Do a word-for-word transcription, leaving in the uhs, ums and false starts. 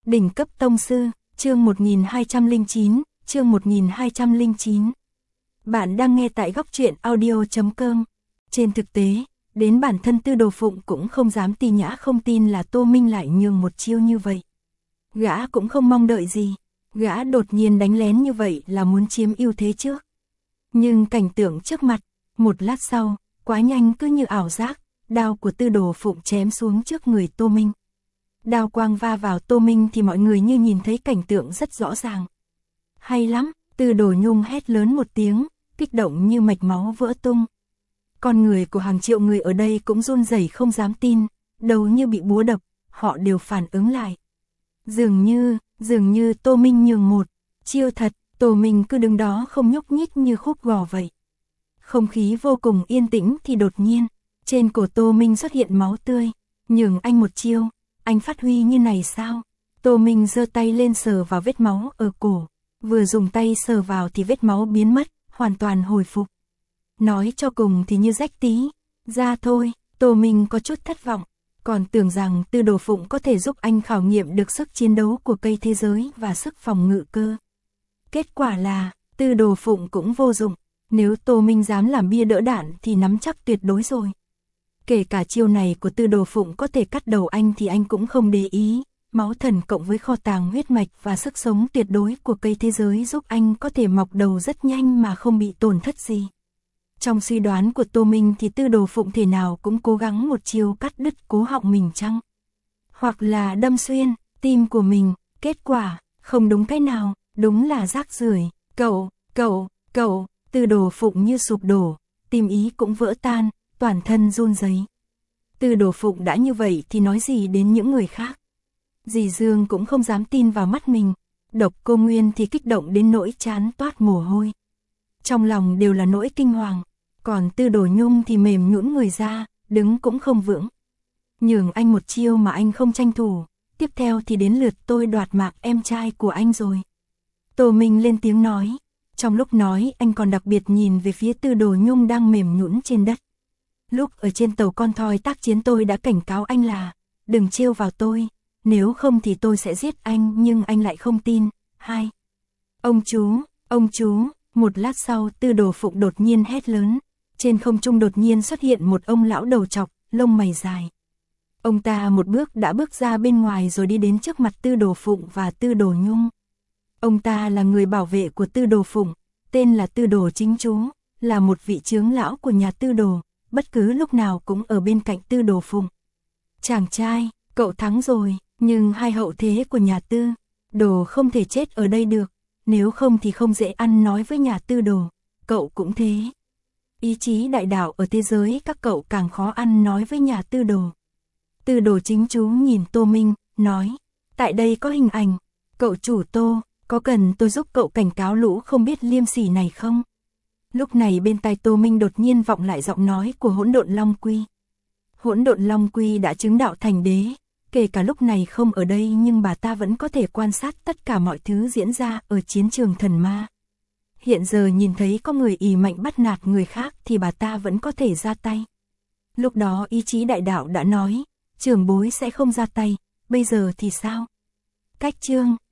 Đỉnh cấp tông sư, chương một nghìn hai trăm lẻ chín, chương một nghìn hai trăm lẻ chín. Bạn đang nghe tại góc truyện audio chấm com. Trên thực tế, đến bản thân Tư Đồ Phụng cũng không dám tì nhã không tin là Tô Minh lại nhường một chiêu như vậy. Gã cũng không mong đợi gì, gã đột nhiên đánh lén như vậy là muốn chiếm ưu thế trước. Nhưng cảnh tượng trước mặt, một lát sau, quá nhanh cứ như ảo giác, đao của Tư Đồ Phụng chém xuống trước người Tô Minh. Đao quang va vào Tô Minh thì mọi người như nhìn thấy cảnh tượng rất rõ ràng. Hay lắm, Tư Đồ Nhung hét lớn một tiếng, kích động như mạch máu vỡ tung. Con người của hàng triệu người ở đây cũng run rẩy không dám tin, đầu như bị búa đập, họ đều phản ứng lại. Dường như, dường như Tô Minh nhường một chiêu thật, Tô Minh cứ đứng đó không nhúc nhích như khúc gò vậy. Không khí vô cùng yên tĩnh thì đột nhiên, trên cổ Tô Minh xuất hiện máu tươi, nhường anh một chiêu. Anh phát huy như này sao? Tô Minh giơ tay lên sờ vào vết máu ở cổ, vừa dùng tay sờ vào thì vết máu biến mất, hoàn toàn hồi phục. Nói cho cùng thì như rách tí ra thôi, Tô Minh có chút thất vọng, còn tưởng rằng Tư Đồ Phụng có thể giúp anh khảo nghiệm được sức chiến đấu của cây thế giới và sức phòng ngự cơ. Kết quả là, Tư Đồ Phụng cũng vô dụng, nếu Tô Minh dám làm bia đỡ đạn thì nắm chắc tuyệt đối rồi. Kể cả chiêu này của Tư Đồ Phụng có thể cắt đầu anh thì anh cũng không để ý, máu thần cộng với kho tàng huyết mạch và sức sống tuyệt đối của cây thế giới giúp anh có thể mọc đầu rất nhanh mà không bị tổn thất gì. Trong suy đoán của Tô Minh thì Tư Đồ Phụng thể nào cũng cố gắng một chiêu cắt đứt cố họng mình chăng? Hoặc là đâm xuyên tim của mình, kết quả, không đúng cái nào, đúng là rác rưởi. Cậu, cậu, cậu, Tư Đồ Phụng như sụp đổ, tim ý cũng vỡ tan, toàn thân run rẩy. Tư Đồ Phụng đã như vậy thì nói gì đến những người khác. Dì Dương cũng không dám tin vào mắt mình, Độc Cô Nguyên thì kích động đến nỗi trán toát mồ hôi. Trong lòng đều là nỗi kinh hoàng, còn Tư Đồ Nhung thì mềm nhũn người ra, đứng cũng không vững. Nhường anh một chiêu mà anh không tranh thủ, tiếp theo thì đến lượt tôi đoạt mạng em trai của anh rồi. Tô Minh lên tiếng nói, trong lúc nói anh còn đặc biệt nhìn về phía Tư Đồ Nhung đang mềm nhũn trên đất. Lúc ở trên tàu con thoi tác chiến tôi đã cảnh cáo anh là, đừng trêu vào tôi, nếu không thì tôi sẽ giết anh, nhưng anh lại không tin. Hai. Ông chú, ông chú, một lát sau Tư Đồ Phụng đột nhiên hét lớn, trên không trung đột nhiên xuất hiện một ông lão đầu trọc, lông mày dài. Ông ta một bước đã bước ra bên ngoài rồi đi đến trước mặt Tư Đồ Phụng và Tư Đồ Nhung. Ông ta là người bảo vệ của Tư Đồ Phụng, tên là Tư Đồ Chính Chú, là một vị chướng lão của nhà Tư Đồ, bất cứ lúc nào cũng ở bên cạnh Tư Đồ Phụng. Chàng trai, cậu thắng rồi, nhưng hai hậu thế của nhà Tư Đồ không thể chết ở đây được, nếu không thì không dễ ăn nói với nhà Tư Đồ, cậu cũng thế. Ý chí đại đạo ở thế giới các cậu càng khó ăn nói với nhà Tư Đồ. Tư Đồ Chính Chú nhìn Tô Minh, nói, tại đây có hình ảnh, cậu chủ Tô, có cần tôi giúp cậu cảnh cáo lũ không biết liêm sỉ này không? Lúc này bên tai Tô Minh đột nhiên vọng lại giọng nói của Hỗn Độn Long Quy. Hỗn Độn Long Quy đã chứng đạo thành đế, kể cả lúc này không ở đây nhưng bà ta vẫn có thể quan sát tất cả mọi thứ diễn ra ở chiến trường thần ma. Hiện giờ nhìn thấy có người ỷ mạnh bắt nạt người khác thì bà ta vẫn có thể ra tay. Lúc đó ý chí đại đạo đã nói, trưởng bối sẽ không ra tay, bây giờ thì sao? Cách chương